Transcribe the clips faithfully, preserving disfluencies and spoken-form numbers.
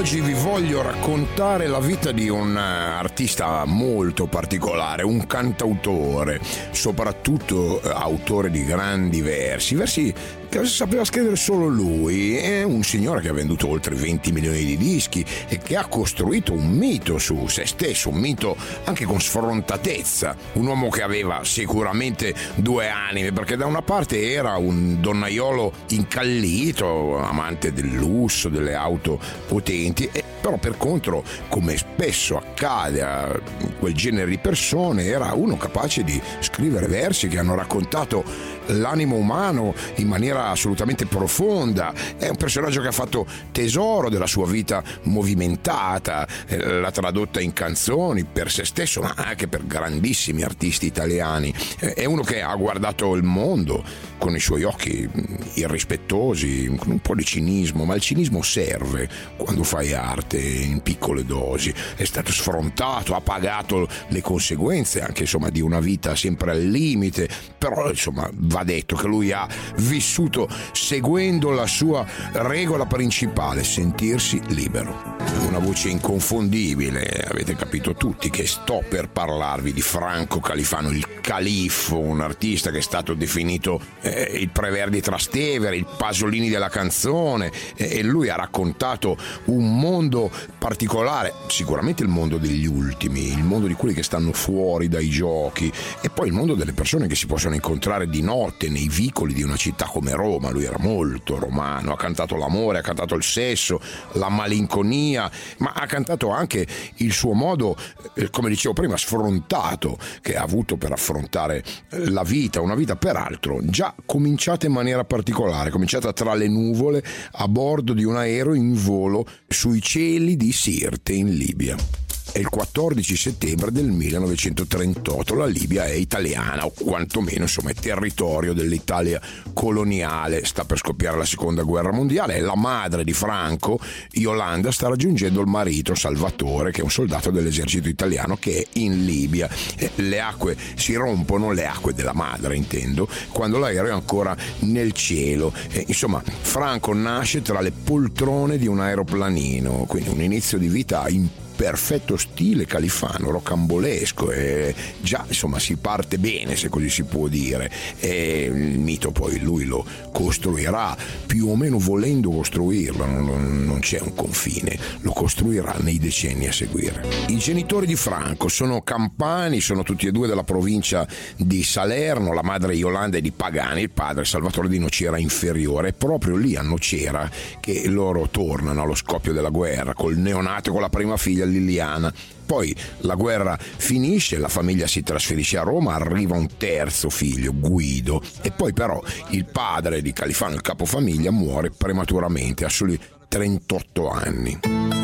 Oggi vi voglio raccontare la vita di un artista molto particolare, un cantautore, soprattutto autore di grandi versi, versi che sapeva scrivere solo lui. È un signore che ha venduto oltre venti milioni di dischi e che ha costruito un mito su se stesso, un mito anche con sfrontatezza, un uomo che aveva sicuramente due anime, perché da una parte era un donnaiolo incallito, amante del lusso, delle auto potenti, e però per contro, come spesso accade a quel genere di persone, era uno capace di scrivere versi che hanno raccontato l'animo umano in maniera assolutamente profonda. È un personaggio che ha fatto tesoro della sua vita movimentata, eh, l'ha tradotta in canzoni per se stesso, ma anche per grandissimi artisti italiani. Eh, è uno che ha guardato il mondo con i suoi occhi irrispettosi, con un po' di cinismo, ma il cinismo serve quando fai arte in piccole dosi. È stato sfrontato, ha pagato le conseguenze anche insomma di una vita sempre al limite, però insomma va detto che lui ha vissuto seguendo la sua regola principale: sentirsi libero. Una voce inconfondibile, avete capito tutti che sto per parlarvi di Franco Califano, il califfo, un artista che è stato definito eh, il Preverdi Trastevere, il Pasolini della canzone, eh, e lui ha raccontato un mondo particolare, sicuramente il mondo degli ultimi, il mondo di quelli che stanno fuori dai giochi, e poi il mondo delle persone che si possono incontrare di notte nei vicoli di una città come Roma. Lui era molto romano, ha cantato l'amore, ha cantato il sesso, la malinconia, ma ha cantato anche il suo modo, eh, come dicevo prima, sfrontato che ha avuto per affrontare la vita, una vita peraltro già cominciata in maniera particolare, cominciata tra le nuvole a bordo di un aereo in volo sui cieli di Sirte in Libia. È il quattordici settembre del millenovecentotrentotto, la Libia è italiana, o quantomeno insomma è territorio dell'Italia coloniale, sta per scoppiare la seconda guerra mondiale, e la madre di Franco, Yolanda, sta raggiungendo il marito Salvatore, che è un soldato dell'esercito italiano che è in Libia. Le acque si rompono, le acque della madre intendo, quando l'aereo è ancora nel cielo. E, insomma, Franco nasce tra le poltrone di un aeroplanino, quindi un inizio di vita in perfetto stile califano, rocambolesco, e già insomma si parte bene, se così si può dire. E il mito poi lui lo costruirà, più o meno volendo costruirlo, non, non c'è un confine, lo costruirà nei decenni a seguire. I genitori di Franco sono campani, sono tutti e due della provincia di Salerno, la madre Yolanda è di Pagani, il padre Salvatore di Nocera Inferiore. È proprio lì a Nocera che loro tornano allo scoppio della guerra, col neonato, con la prima figlia Liliana. Poi la guerra finisce, la famiglia si trasferisce a Roma, arriva un terzo figlio, Guido, e poi però il padre di Califano, il capofamiglia, muore prematuramente a soli trentotto anni.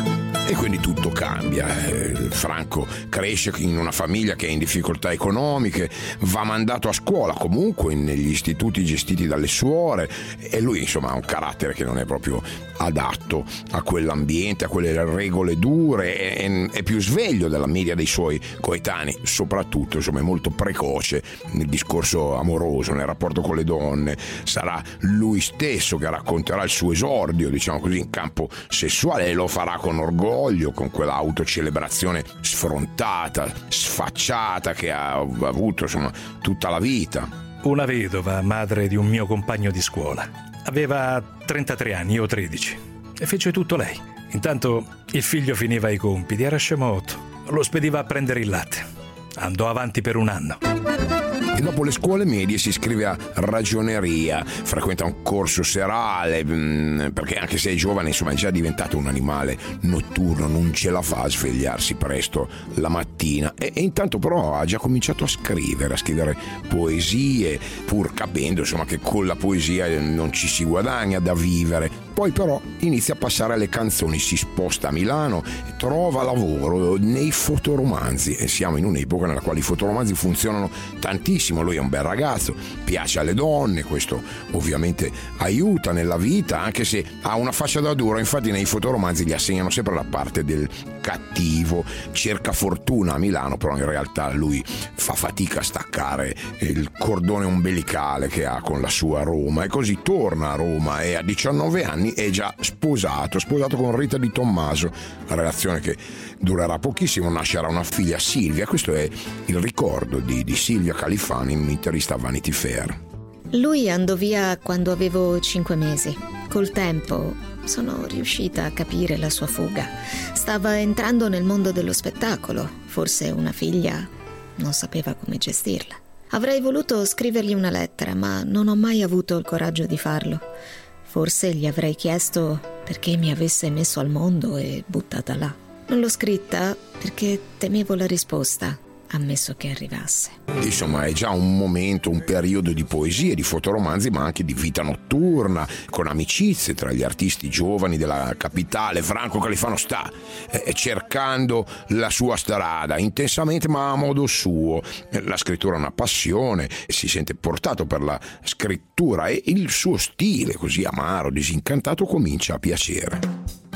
E quindi tutto cambia. Franco cresce in una famiglia che è in difficoltà economiche, va mandato a scuola comunque negli istituti gestiti dalle suore, e lui insomma ha un carattere che non è proprio adatto a quell'ambiente, a quelle regole dure, è, è più sveglio della media dei suoi coetanei, soprattutto insomma è molto precoce nel discorso amoroso, nel rapporto con le donne. Sarà lui stesso che racconterà il suo esordio, diciamo così, in campo sessuale, e lo farà con orgoglio, con quella autocelebrazione sfrontata, sfacciata che ha avuto insomma tutta la vita. Una vedova, madre di un mio compagno di scuola. Aveva trentatré anni, io tredici, e fece tutto lei. Intanto il figlio finiva i compiti, era scemotto, lo spediva a prendere il latte. Andò avanti per un anno. E dopo le scuole medie si iscrive a ragioneria, frequenta un corso serale, perché anche se è giovane insomma è già diventato un animale notturno, non ce la fa a svegliarsi presto la mattina, e, e intanto però ha già cominciato a scrivere, a scrivere poesie, pur capendo insomma che con la poesia non ci si guadagna da vivere. Poi però inizia a passare alle canzoni, si sposta a Milano, trova lavoro nei fotoromanzi, e siamo in un'epoca nella quale i fotoromanzi funzionano tantissimo. Lui è un bel ragazzo, piace alle donne, questo ovviamente aiuta nella vita, anche se ha una faccia da duro. Infatti nei fotoromanzi gli assegnano sempre la parte del cattivo, cerca fortuna a Milano, però in realtà lui fa fatica a staccare il cordone ombelicale che ha con la sua Roma, e così torna a Roma, e a diciannove anni anni è già sposato, sposato con Rita Di Tommaso, una relazione che durerà pochissimo, nascerà una figlia, Silvia. Questo è il ricordo di, di Silvia Califano in un'intervista a Vanity Fair. Lui andò via quando avevo cinque mesi. Col tempo sono riuscita a capire la sua fuga. Stava entrando nel mondo dello spettacolo. Forse una figlia non sapeva come gestirla. Avrei voluto scrivergli una lettera, ma non ho mai avuto il coraggio di farlo. Forse gli avrei chiesto perché mi avesse messo al mondo e buttata là. Non l'ho scritta perché temevo la risposta, ammesso che arrivasse. Insomma, è già un momento, un periodo di poesie, di fotoromanzi, ma anche di vita notturna, con amicizie tra gli artisti giovani della capitale. Franco Califano sta eh, cercando la sua strada, intensamente ma a modo suo. La scrittura è una passione, si sente portato per la scrittura e il suo stile così amaro, disincantato, comincia a piacere.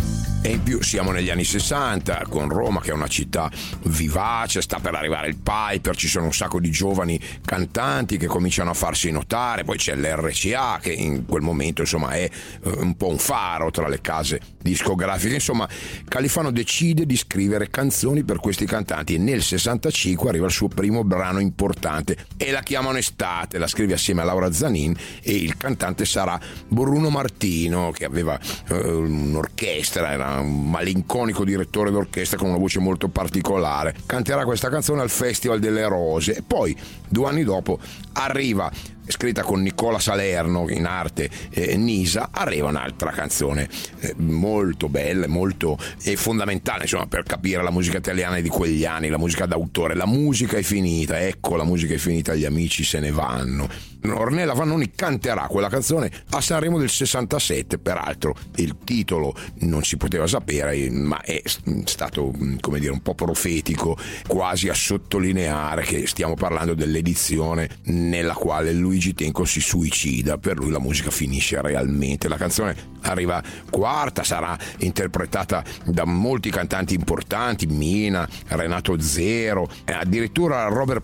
E in più siamo negli anni sessanta, con Roma che è una città vivace, sta per arrivare il Piper, ci sono un sacco di giovani cantanti che cominciano a farsi notare, poi c'è l'R C A che in quel momento insomma è un po' un faro tra le case discografiche. Insomma, Califano decide di scrivere canzoni per questi cantanti e nel sessantacinque arriva il suo primo brano importante e la chiamano Estate, la scrive assieme a Laura Zanin e il cantante sarà Bruno Martino, che aveva eh, un'orchestra, era un malinconico direttore d'orchestra con una voce molto particolare. Canterà questa canzone al Festival delle Rose e poi due anni dopo arriva, scritta con Nicola Salerno, in arte eh, Nisa, arriva un'altra canzone eh, molto bella, molto eh, fondamentale insomma per capire la musica italiana di quegli anni, la musica d'autore. La musica è finita, ecco, la musica è finita, gli amici se ne vanno. Ornella Vanoni canterà quella canzone a Sanremo del sessantasette, peraltro il titolo non si poteva sapere, ma è stato, come dire, un po' profetico, quasi a sottolineare che stiamo parlando dell'edizione nella quale Luigi Tenco si suicida. Per lui la musica finisce realmente. La canzone arriva quarta, sarà interpretata da molti cantanti importanti, Mina, Renato Zero, addirittura Robert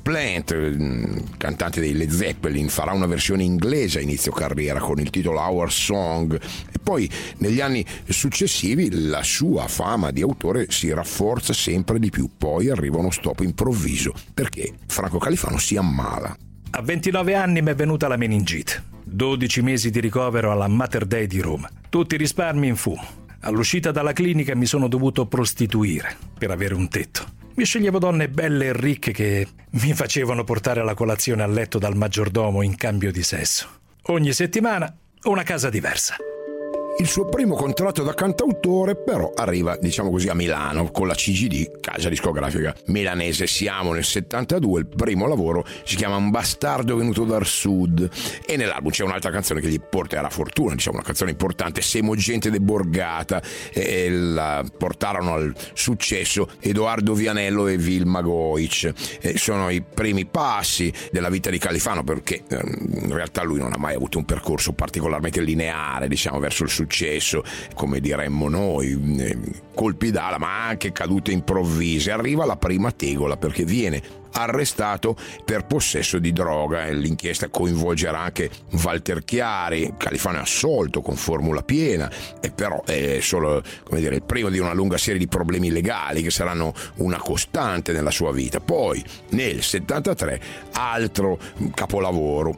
Plant, cantante dei Led Zeppelin, farà una versione inglese a inizio carriera con il titolo Our Song. E poi negli anni successivi la sua fama di autore si rafforza sempre di più. Poi arriva uno stop improvviso perché Franco Califano si ammala. A ventinove anni mi è venuta la meningite. dodici mesi di ricovero alla Mater Dei di Roma. Tutti i risparmi in fumo. All'uscita dalla clinica mi sono dovuto prostituire per avere un tetto. Mi sceglievo donne belle e ricche che mi facevano portare la colazione a letto dal maggiordomo in cambio di sesso. Ogni settimana una casa diversa. Il suo primo contratto da cantautore però arriva, diciamo così, a Milano con la C G D, casa discografica milanese. Siamo nel settantadue, il primo lavoro si chiama Un bastardo venuto dal sud e nell'album c'è un'altra canzone che gli porterà fortuna, diciamo una canzone importante, Semo gente de Borgata, e la portarono al successo Edoardo Vianello e Vilma Goic. E sono i primi passi della vita di Califano, perché in realtà lui non ha mai avuto un percorso particolarmente lineare, diciamo, verso il successo, come diremmo noi, colpi d'ala ma anche cadute improvvise. Arriva la prima tegola perché viene arrestato per possesso di droga e l'inchiesta coinvolgerà anche Walter Chiari. Califano è assolto con formula piena e però è solo, come dire, il primo di una lunga serie di problemi legali che saranno una costante nella sua vita. Poi nel settantatré altro capolavoro,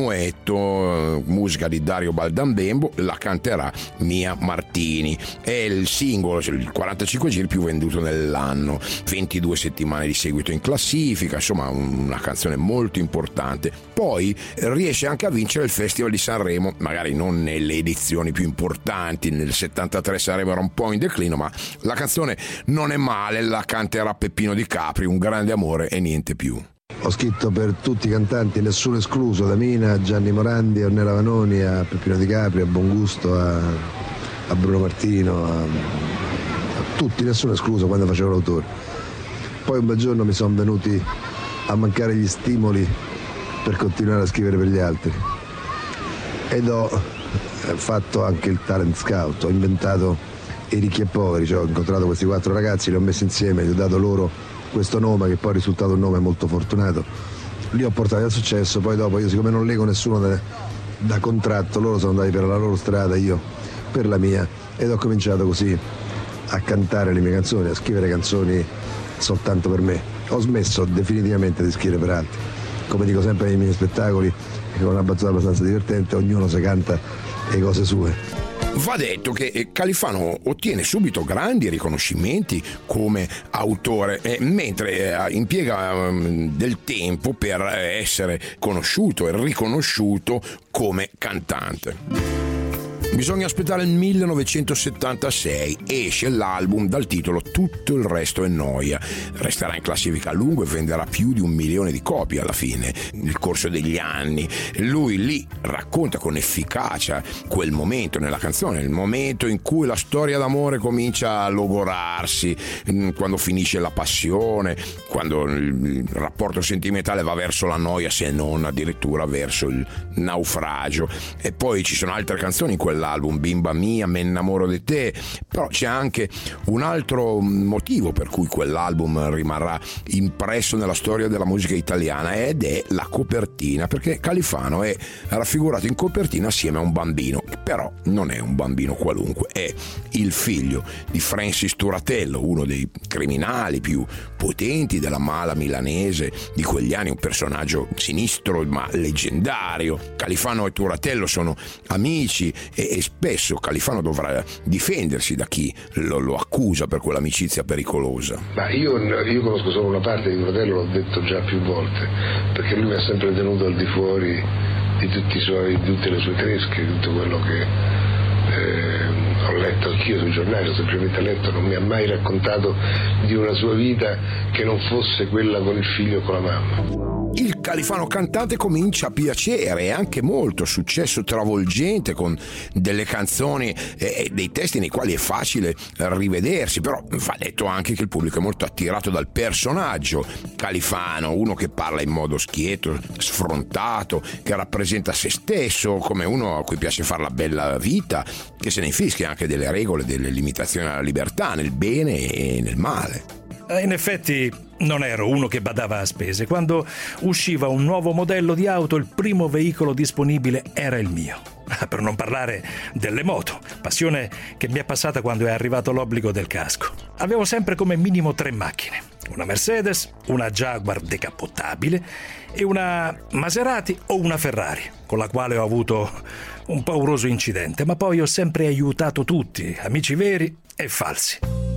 Minuetto, musica di Dario Baldambembo, la canterà Mia Martini. È il singolo, cioè il quarantacinque giri più venduto nell'anno, ventidue settimane di seguito in classifica, insomma una canzone molto importante. Poi riesce anche a vincere il Festival di Sanremo, magari non nelle edizioni più importanti. Nel settantatré Sanremo era un po' in declino, ma la canzone non è male, la canterà Peppino Di Capri, Un grande amore e niente più. Ho scritto per tutti i cantanti, nessuno escluso, da Mina a Gianni Morandi, a Ornella Vanoni, a Peppino Di Capri, a Bongusto, a, a Bruno Martino, a, a tutti, nessuno escluso quando facevo l'autore. Poi un bel giorno mi sono venuti a mancare gli stimoli per continuare a scrivere per gli altri ed ho fatto anche il talent scout, ho inventato i ricchi e poveri, cioè ho incontrato questi quattro ragazzi, li ho messi insieme, gli ho dato loro questo nome che poi è risultato un nome molto fortunato, li ho portati al successo. Poi dopo io, siccome non leggo nessuno da, da contratto, loro sono andati per la loro strada, io per la mia, ed ho cominciato così a cantare le mie canzoni, a scrivere canzoni soltanto per me. Ho smesso definitivamente di scrivere per altri. Come dico sempre nei miei spettacoli, con una battuta abbastanza divertente, ognuno si canta le cose sue. Va detto che Califano ottiene subito grandi riconoscimenti come autore, eh, mentre eh, impiega um, del tempo per essere conosciuto e riconosciuto come cantante. Bisogna aspettare il millenovecentosettantasei, esce l'album dal titolo Tutto il resto è noia. Resterà in classifica a lungo e venderà più di un milione di copie alla fine, nel corso degli anni. Lui lì racconta con efficacia quel momento nella canzone, il momento in cui la storia d'amore comincia a logorarsi, quando finisce la passione, quando il rapporto sentimentale va verso la noia, se non addirittura verso il naufragio. E poi ci sono altre canzoni in quella l'album, Bimba mia, Me innamoro di te, però c'è anche un altro motivo per cui quell'album rimarrà impresso nella storia della musica italiana, ed è la copertina, perché Califano è raffigurato in copertina assieme a un bambino, però non è un bambino qualunque, è il figlio di Francis Turatello, uno dei criminali più potenti della mala milanese di quegli anni, un personaggio sinistro ma leggendario. Califano e Turatello sono amici e e spesso Califano dovrà difendersi da chi lo, lo accusa per quell'amicizia pericolosa. Ma io, io conosco solo una parte di fratello, l'ho detto già più volte, perché lui mi ha sempre tenuto al di fuori di, tutti i suoi, di tutte le sue tresche, di tutto quello che eh, ho letto anch'io sui giornali, ho semplicemente letto, non mi ha mai raccontato di una sua vita che non fosse quella con il figlio e con la mamma. Il Califano cantante comincia a piacere, e anche molto, successo travolgente con delle canzoni e dei testi nei quali è facile rivedersi, però va detto anche che il pubblico è molto attirato dal personaggio Califano, uno che parla in modo schietto, sfrontato, che rappresenta se stesso come uno a cui piace fare la bella vita, che se ne infischia anche delle regole, delle limitazioni alla libertà, nel bene e nel male. In effetti non ero uno che badava a spese. Quando usciva un nuovo modello di auto, il primo veicolo disponibile era il mio. Per non parlare delle moto, passione che mi è passata quando è arrivato l'obbligo del casco. Avevo sempre come minimo tre macchine: una Mercedes, una Jaguar decappottabile e una Maserati o una Ferrari, con la quale ho avuto un pauroso incidente, ma poi ho sempre aiutato tutti, amici veri e falsi.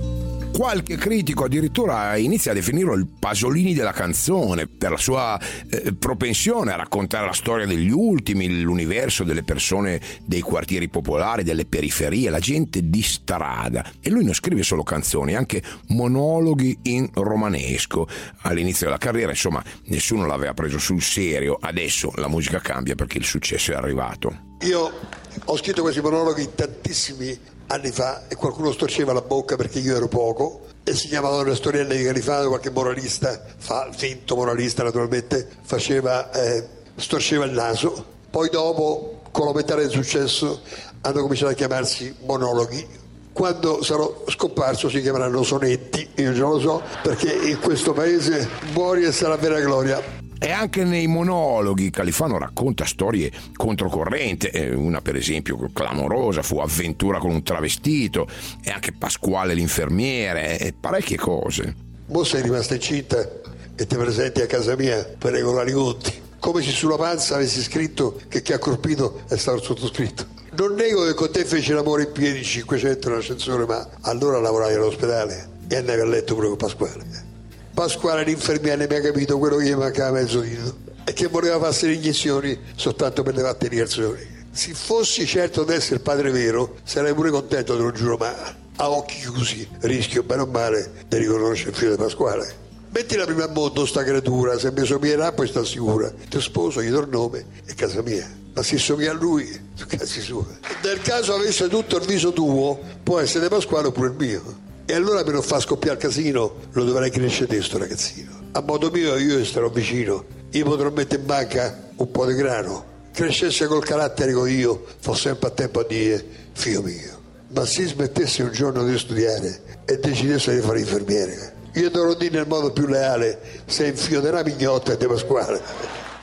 Qualche critico addirittura inizia a definirlo il Pasolini della canzone, per la sua eh, propensione a raccontare la storia degli ultimi, l'universo delle persone dei quartieri popolari, delle periferie, la gente di strada. E lui non scrive solo canzoni, anche monologhi in romanesco. All'inizio della carriera, insomma, nessuno l'aveva preso sul serio. Adesso la musica cambia perché il successo è arrivato. Io ho scritto questi monologhi tantissimi anni fa e qualcuno storceva la bocca perché io ero poco, e si chiamavano Le storielle di Califano. Qualche moralista, fa, finto moralista naturalmente, faceva eh, storceva il naso. Poi dopo, con l'aumentare del successo, hanno cominciato a chiamarsi monologhi. Quando sarò scomparso si chiameranno sonetti, io non lo so, perché in questo paese muori e sarà vera gloria. E anche nei monologhi Califano racconta storie controcorrente, una per esempio clamorosa fu Avventura con un travestito, e anche Pasquale l'infermiere, e parecchie cose. Mo sei rimasta incinta e ti presenti a casa mia per regolare i conti, come se sulla panza avessi scritto che chi ha colpito è stato il sottoscritto. Non nego che con te feci l'amore in piedi in cinquecento in ascensore, ma allora lavoravi all'ospedale e andavi a letto pure con Pasquale. Pasquale l'infermiere mi ha capito quello che gli mancava mezzo dito e che voleva farsi le iniezioni soltanto per le fatte riazioni. Se fossi certo di essere il padre vero, sarei pure contento, te lo giuro, ma a occhi chiusi rischio bene o male di riconoscere il figlio di Pasquale. Mettila prima a mondo sta creatura, se mi somiglierà poi sta sicura. Ti sposo, gli do il nome e casa mia. Ma se somiglia a lui, cazzi sua. Nel caso avesse tutto il viso tuo, può essere di Pasquale oppure il mio. E allora per non far scoppiare il casino lo dovrai crescere te sto ragazzino. A modo mio io starò vicino, io potrò mettere in banca un po' di grano. Crescesse col carattere che io, fo sempre a tempo a dire figlio mio. Ma se smettesse un giorno di studiare e decidesse di fare infermiere, io dovrò dire nel modo più leale se è il figlio della mignotta e di Pasquale.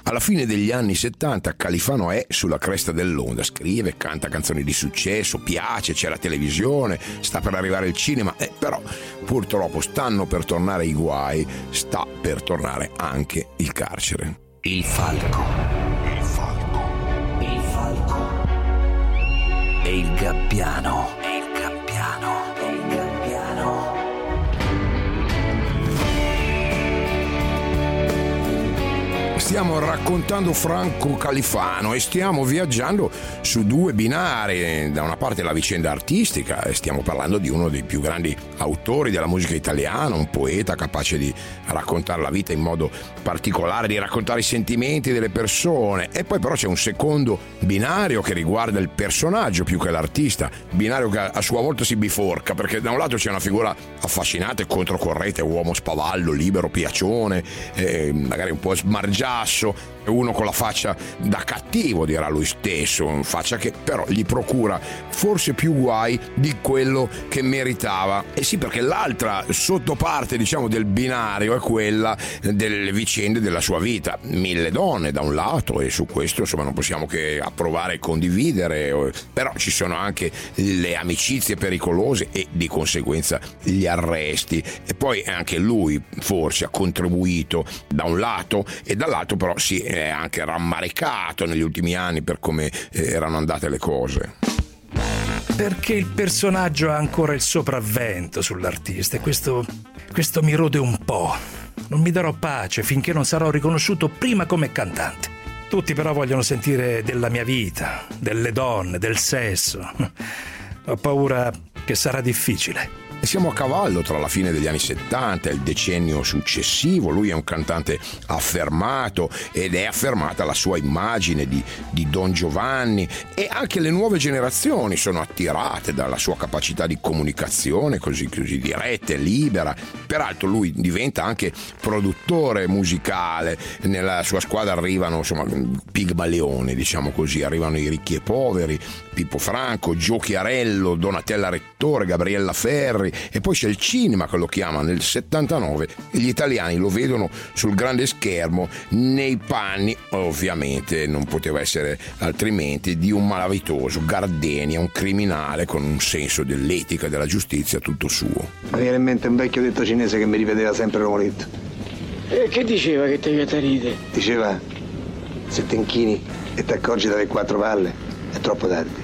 Alla fine degli anni settanta Califano è sulla cresta dell'onda, scrive, canta canzoni di successo, piace, c'è la televisione, sta per arrivare il cinema, eh, però purtroppo stanno per tornare i guai, sta per tornare anche il carcere. Il falco, il falco, il falco e il gabbiano, e il gabbiano, e il gabbiano. Stiamo raccontando Franco Califano e stiamo viaggiando su due binari. Da una parte la vicenda artistica, e stiamo parlando di uno dei più grandi autori della musica italiana, un poeta capace di raccontare la vita in modo particolare, di raccontare i sentimenti delle persone. E poi però c'è un secondo binario che riguarda il personaggio più che l'artista, binario che a sua volta si biforca, perché da un lato c'è una figura affascinante, controcorrente, uomo spavaldo, libero, piacione, eh, magari un po' smargiato, uno con la faccia da cattivo, dirà lui stesso, faccia che però gli procura forse più guai di quello che meritava. E sì, perché l'altra sottoparte, diciamo, del binario è quella delle vicende della sua vita, mille donne da un lato, e su questo insomma non possiamo che approvare e condividere, però ci sono anche le amicizie pericolose e di conseguenza gli arresti, e poi anche lui forse ha contribuito da un lato, e dall'altro però si è anche rammaricato negli ultimi anni per come erano andate le cose. Perché il personaggio ha ancora il sopravvento sull'artista e questo, questo mi rode un po'. Non mi darò pace finché non sarò riconosciuto prima come cantante. Tutti però vogliono sentire della mia vita, delle donne, del sesso. Ho paura che sarà difficile. Siamo a cavallo tra la fine degli anni settanta e il decennio successivo. Lui è un cantante affermato ed è affermata la sua immagine di, di Don Giovanni, e anche le nuove generazioni sono attirate dalla sua capacità di comunicazione così, così diretta e libera. Peraltro lui diventa anche produttore musicale, nella sua squadra arrivano insomma Pigmalione, diciamo così, arrivano i ricchi e poveri, Pippo Franco, Gio Chiarello, Donatella Rettore, Gabriella Ferri. E poi c'è il cinema che lo chiama nel settantanove, e gli italiani lo vedono sul grande schermo nei panni, ovviamente non poteva essere altrimenti, di un malavitoso, Gardenia, un criminale con un senso dell'etica e della giustizia tutto suo. Mi viene in mente un vecchio detto cinese che mi ripeteva sempre Romoletto. E che diceva che ti ride? Diceva: se ti inchini e ti accorgi dalle quattro palle è troppo tardi,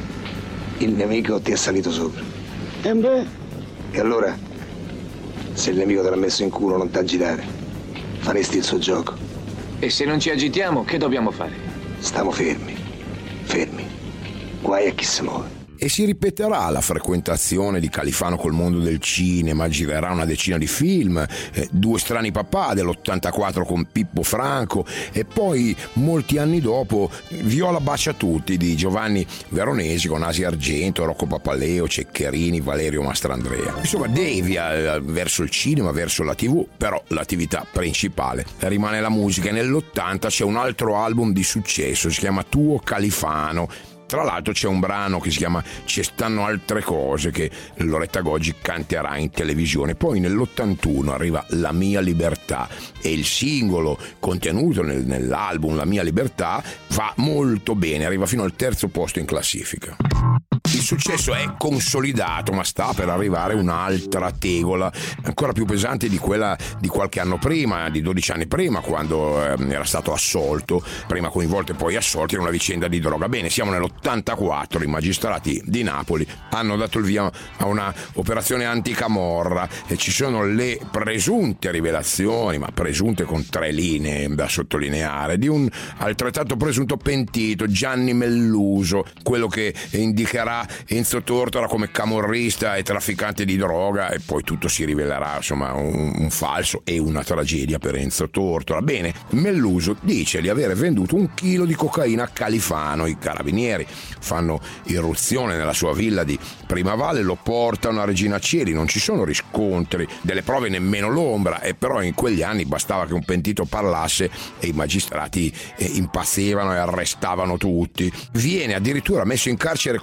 il nemico ti è salito sopra. E beh? E allora, se il nemico te l'ha messo in culo, non t'agitare. Faresti il suo gioco. E se non ci agitiamo, che dobbiamo fare? Stiamo fermi. Fermi. Guai a chi si muove. E si ripeterà la frequentazione di Califano col mondo del cinema, girerà una decina di film, eh, Due strani papà dell'ottantaquattro con Pippo Franco, e poi molti anni dopo Viola bacia tutti di Giovanni Veronesi con Asia Argento, Rocco Papaleo, Ceccherini, Valerio Mastrandrea. Insomma devia eh, verso il cinema, verso la tivù, però l'attività principale rimane la musica, e nell'ottanta c'è un altro album di successo, si chiama Tuo Califano. Tra l'altro c'è un brano che si chiama Ci stanno altre cose, che Loretta Goggi canterà in televisione. Poi nell'ottantuno arriva La mia libertà, e il singolo contenuto nel, nell'album La mia libertà va molto bene, arriva fino al terzo posto in classifica. Il successo è consolidato, ma sta per arrivare un'altra tegola ancora più pesante di quella di qualche anno prima, di dodici anni prima, quando eh, era stato assolto, prima coinvolto e poi assolto in una vicenda di droga. Bene, siamo nell'ottantaquattro, i magistrati di Napoli hanno dato il via a una operazione anticamorra e ci sono le presunte rivelazioni, ma presunte con tre linee da sottolineare, di un altrettanto presunto pentito, Gianni Melluso, quello che indicherà Enzo Tortora come camorrista e trafficante di droga, e poi tutto si rivelerà insomma un, un falso e una tragedia per Enzo Tortora. Bene, Melluso dice di avere venduto un chilo di cocaina a Califano. I carabinieri fanno irruzione nella sua villa di Primavalle, lo portano a Regina Coeli, non ci sono riscontri, delle prove nemmeno l'ombra, e però in quegli anni bastava che un pentito parlasse e i magistrati eh, impazzivano e arrestavano tutti. Viene addirittura messo in carcere con il regime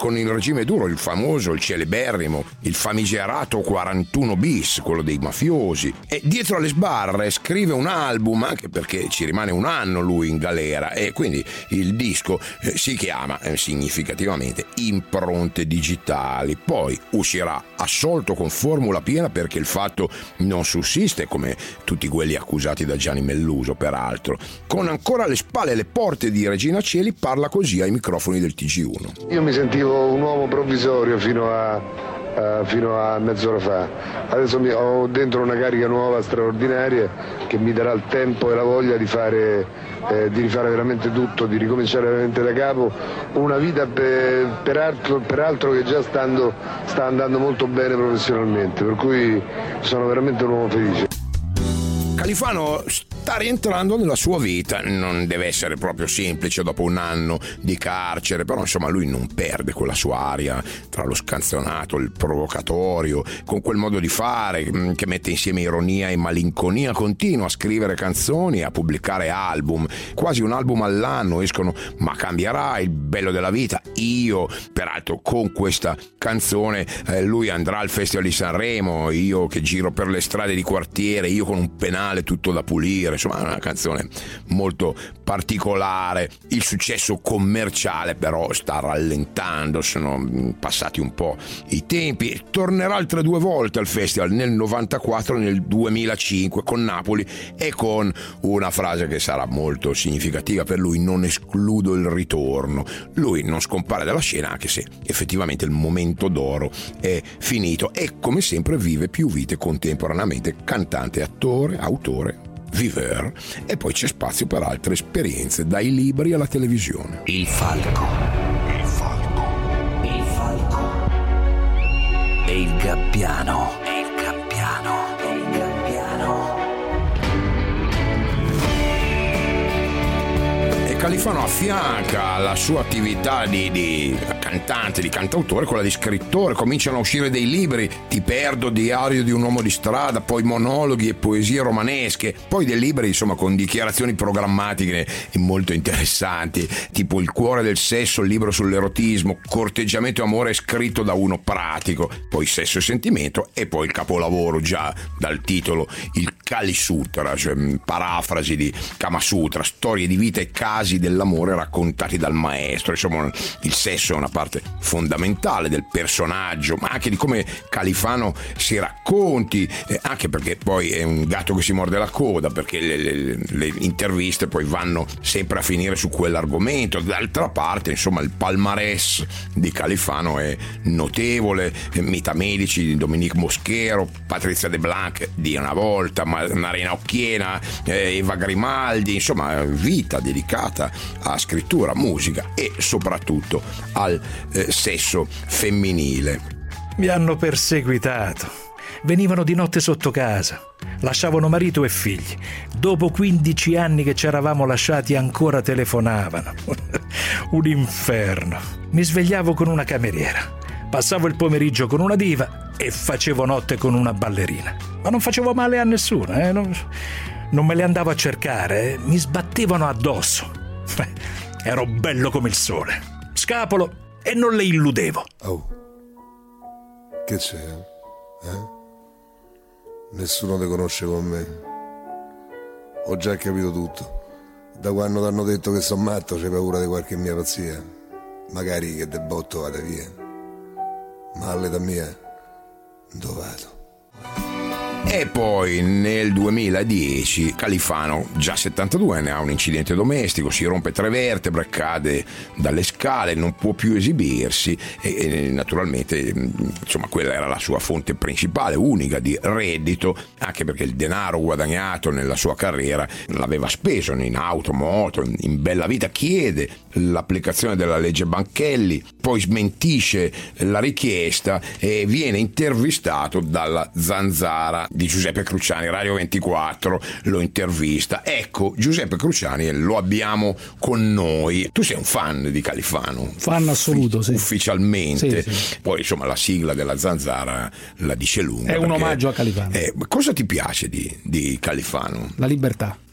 regime duro, il famoso, il celeberrimo, il famigerato quarantuno bis, quello dei mafiosi. E dietro alle sbarre scrive un album, anche perché ci rimane un anno lui in galera, e quindi il disco eh, si chiama eh, significativamente Impronte digitali. Poi uscirà assolto con formula piena, perché il fatto non sussiste, come tutti quelli accusati da Gianni Melluso peraltro. Con ancora alle spalle le porte di Regina Coeli parla così ai microfoni del T G uno. Io mi sentivo un uomo provvisorio fino a, uh, fino a mezz'ora fa. Adesso mi, ho dentro una carica nuova, straordinaria, che mi darà il tempo e la voglia di fare, eh, di rifare veramente tutto, di ricominciare veramente da capo. Una vita per, peraltro, peraltro che già stando, sta andando molto bene professionalmente, per cui sono veramente un uomo felice. Califano sta rientrando nella sua vita, non deve essere proprio semplice dopo un anno di carcere, però insomma lui non perde quella sua aria tra lo scanzonato, il provocatorio, con quel modo di fare che mette insieme ironia e malinconia. Continua a scrivere canzoni, a pubblicare album, quasi un album all'anno escono. Ma cambierà, Il bello della vita, Io, peraltro con questa canzone eh, lui andrà al Festival di Sanremo, Io che giro per le strade di quartiere, io con un penale tutto da pulire, insomma è una canzone molto particolare. Il successo commerciale però sta rallentando, sono passati un po' i tempi. Tornerà altre due volte al festival, nel novantaquattro e nel duemilacinque con Napoli, e con una frase che sarà molto significativa per lui: non escludo il ritorno. Lui non scompare dalla scena, anche se effettivamente il momento d'oro è finito, e come sempre vive più vite contemporaneamente: cantante, attore, autore, viveur, e poi c'è spazio per altre esperienze, dai libri alla televisione. Il falco, il falco, il falco e il gabbiano, e il gabbiano, e il gabbiano. E Califano affianca alla sua attività di, di cantante, di cantautore, quella di scrittore. Cominciano a uscire dei libri: Ti perdo, diario di un uomo di strada, poi monologhi e poesie romanesche, poi dei libri insomma con dichiarazioni programmatiche molto interessanti, tipo Il cuore del sesso, il libro sull'erotismo, Corteggiamento e amore scritto da uno pratico, poi Sesso e sentimento, e poi il capolavoro già dal titolo, il Kali Sutra, cioè parafrasi di Kama Sutra, storie di vita e casi dell'amore raccontati dal maestro. Insomma, il sesso è una parte fondamentale del personaggio, ma anche di come Califano si racconti, eh, anche perché poi è un gatto che si morde la coda, perché le, le, le interviste poi vanno sempre a finire su quell'argomento. D'altra parte, insomma, il palmarès di Califano è notevole: Mita Medici di Dominique Moschero, Patrizia De Blanc di Una volta, Marina Occhiena, eh, Eva Grimaldi, insomma vita dedicata a scrittura, musica e soprattutto al eh, sesso femminile. Mi hanno perseguitato, venivano di notte sotto casa, lasciavano marito e figli. Dopo quindici anni che ci eravamo lasciati ancora telefonavano. Un inferno. Mi svegliavo con una cameriera, passavo il pomeriggio con una diva e facevo notte con una ballerina. Ma non facevo male a nessuno, eh? non, non me le andavo a cercare, eh? Mi sbattevano addosso. Beh, ero bello come il sole, scapolo, e non le illudevo. Oh, che c'è? Eh? Nessuno ti conosce con me. Ho già capito tutto. Da quando ti hanno detto che sono matto c'hai paura di qualche mia pazzia. Magari che de botto vada via. Ma all'età mia dove vado? E poi nel duemiladieci Califano, già settantaduenne, ha un incidente domestico, si rompe tre vertebre, cade dalle scale, non può più esibirsi e, e naturalmente insomma quella era la sua fonte principale, unica di reddito, anche perché il denaro guadagnato nella sua carriera l'aveva speso in auto, moto, in bella vita. Chiede l'applicazione della legge Banchelli, poi smentisce la richiesta e viene intervistato dalla Zanzara di Giuseppe Cruciani. Radio ventiquattro lo intervista. Ecco, Giuseppe Cruciani lo abbiamo con noi. Tu sei un fan di Califano? Fan assoluto, Uffi- sì. Ufficialmente. Sì, sì. Poi insomma la sigla della Zanzara la dice lunga. È un perché, omaggio a Califano. Eh, cosa ti piace di, di Califano? La libertà.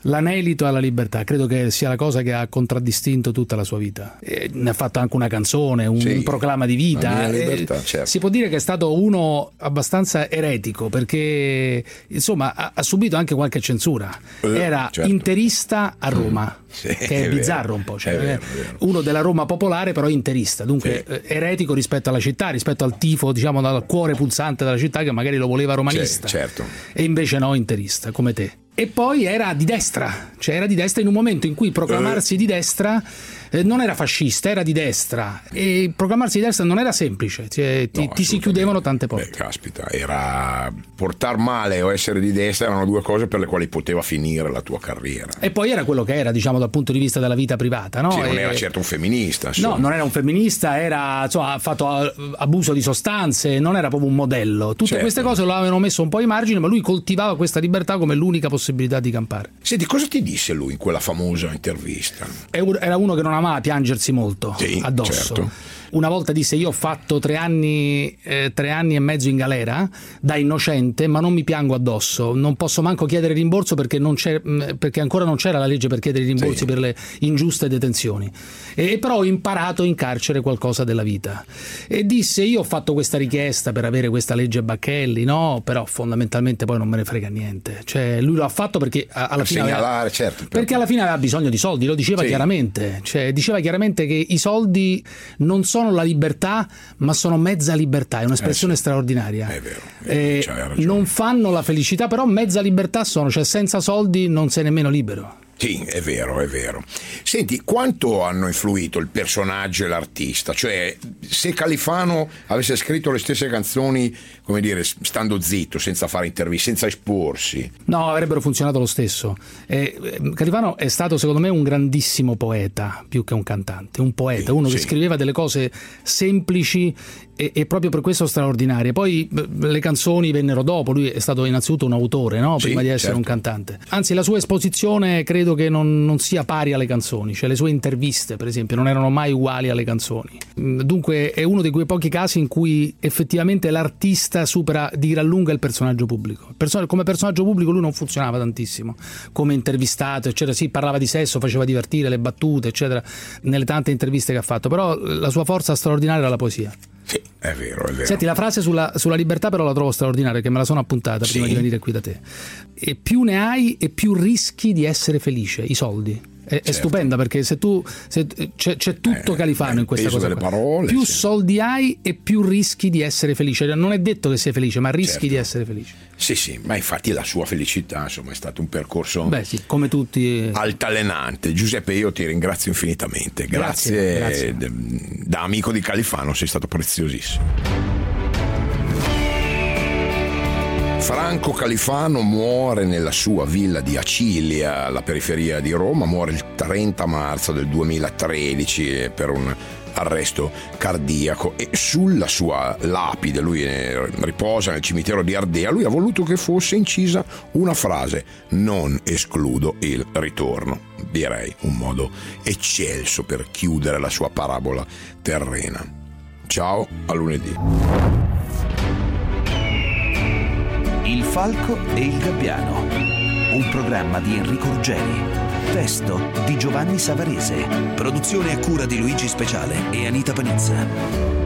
L'anelito alla libertà, credo che sia la cosa che ha contraddistinto tutta la sua vita. E ne ha fatto anche una canzone, un sì, proclama di vita. Libertà, certo. Si può dire che è stato uno abbastanza eretico, perché insomma ha, ha subito anche qualche censura. Era certo. interista a Roma, mm, sì, che è, è bizzarro vero, un po', cioè, è vero, è vero. Uno della Roma popolare però interista, dunque sì. eretico rispetto alla città, rispetto al tifo, diciamo dal cuore pulsante della città, che magari lo voleva romanista, sì, certo. e invece no, interista come te. E poi era di destra, cioè era di destra in un momento in cui proclamarsi di destra eh, non era fascista, era di destra, e proclamarsi di destra non era semplice, cioè, ti, no, ti si chiudevano tante porte. Beh, caspita, era portar male o essere di destra erano due cose per le quali poteva finire la tua carriera. E poi era quello che era, diciamo, dal punto di vista della vita privata, no? Sì, non e... era certo un femminista. Insomma. No, non era un femminista, era, insomma, ha fatto abuso di sostanze, non era proprio un modello. Tutte certo. queste cose lo avevano messo un po' ai margini, ma lui coltivava questa libertà come l'unica possibilità di campare. Senti, cosa ti disse lui in quella famosa intervista? Era uno che non amava piangersi molto sì, addosso. Certo. Una volta disse: io ho fatto tre anni, eh, tre anni e mezzo in galera da innocente, ma non mi piango addosso, non posso manco chiedere rimborso perché, non c'è, perché ancora non c'era la legge per chiedere rimborsi sì. per le ingiuste detenzioni, e però ho imparato in carcere qualcosa della vita. E disse: io ho fatto questa richiesta per avere questa legge Bacchelli, no, però fondamentalmente poi non me ne frega niente, cioè lui lo ha fatto perché alla per fine segnalare, aveva, certo, perché alla fine aveva bisogno di soldi, lo diceva sì. chiaramente, cioè diceva chiaramente che i soldi non sono la libertà, ma sono mezza libertà, è un'espressione eh sì. straordinaria. È vero, è vero, eh, non fanno la felicità, però mezza libertà sono, cioè senza soldi non sei nemmeno libero. Sì, è vero, è vero. Senti, quanto hanno influito il personaggio e l'artista? Cioè, se Califano avesse scritto le stesse canzoni, come dire, stando zitto, senza fare interviste, senza esporsi? No, avrebbero funzionato lo stesso. Eh, Califano è stato, secondo me, un grandissimo poeta, più che un cantante. Un poeta, sì, uno sì. che scriveva delle cose semplici e, e proprio per questo straordinarie. Poi le canzoni vennero dopo, lui è stato innanzitutto un autore, no? Prima sì, di essere certo. un cantante. Anzi, la sua esposizione credo che non, non sia pari alle canzoni, cioè le sue interviste per esempio non erano mai uguali alle canzoni. Dunque è uno di quei pochi casi in cui effettivamente l'artista supera di gran lunga il personaggio pubblico. Person- come personaggio pubblico lui non funzionava tantissimo come intervistato, eccetera. Sì, parlava di sesso, faceva divertire, le battute, eccetera, nelle tante interviste che ha fatto, però la sua forza straordinaria era la poesia. Sì, è vero, è vero. Senti, la frase sulla, sulla libertà però la trovo straordinaria, che me la sono appuntata prima sì. di venire qui da te. E più ne hai e più rischi di essere felice, i soldi. È, certo. è stupenda, perché se tu se, c'è, c'è tutto eh, Califano in questa cosa delle parole, più sì. soldi hai e più rischi di essere felice. Non è detto che sei felice, ma rischi certo. di essere felice. Sì, sì, ma infatti la sua felicità, insomma, è stato un percorso Beh, sì, come tutti altalenante. Giuseppe, io ti ringrazio infinitamente. Grazie, grazie, grazie. Da amico di Califano sei stato preziosissimo. Franco Califano muore nella sua villa di Acilia, alla periferia di Roma, muore il trenta marzo del duemilatredici per un arresto cardiaco, e sulla sua lapide, lui riposa nel cimitero di Ardea, lui ha voluto che fosse incisa una frase: non escludo il ritorno. Direi un modo eccelso per chiudere la sua parabola terrena. Ciao, a lunedì. Il Falco e il Gabbiano, un programma di Enrico Ruggeri, testo di Giovanni Savarese, produzione a cura di Luigi Speciale e Anita Panizza.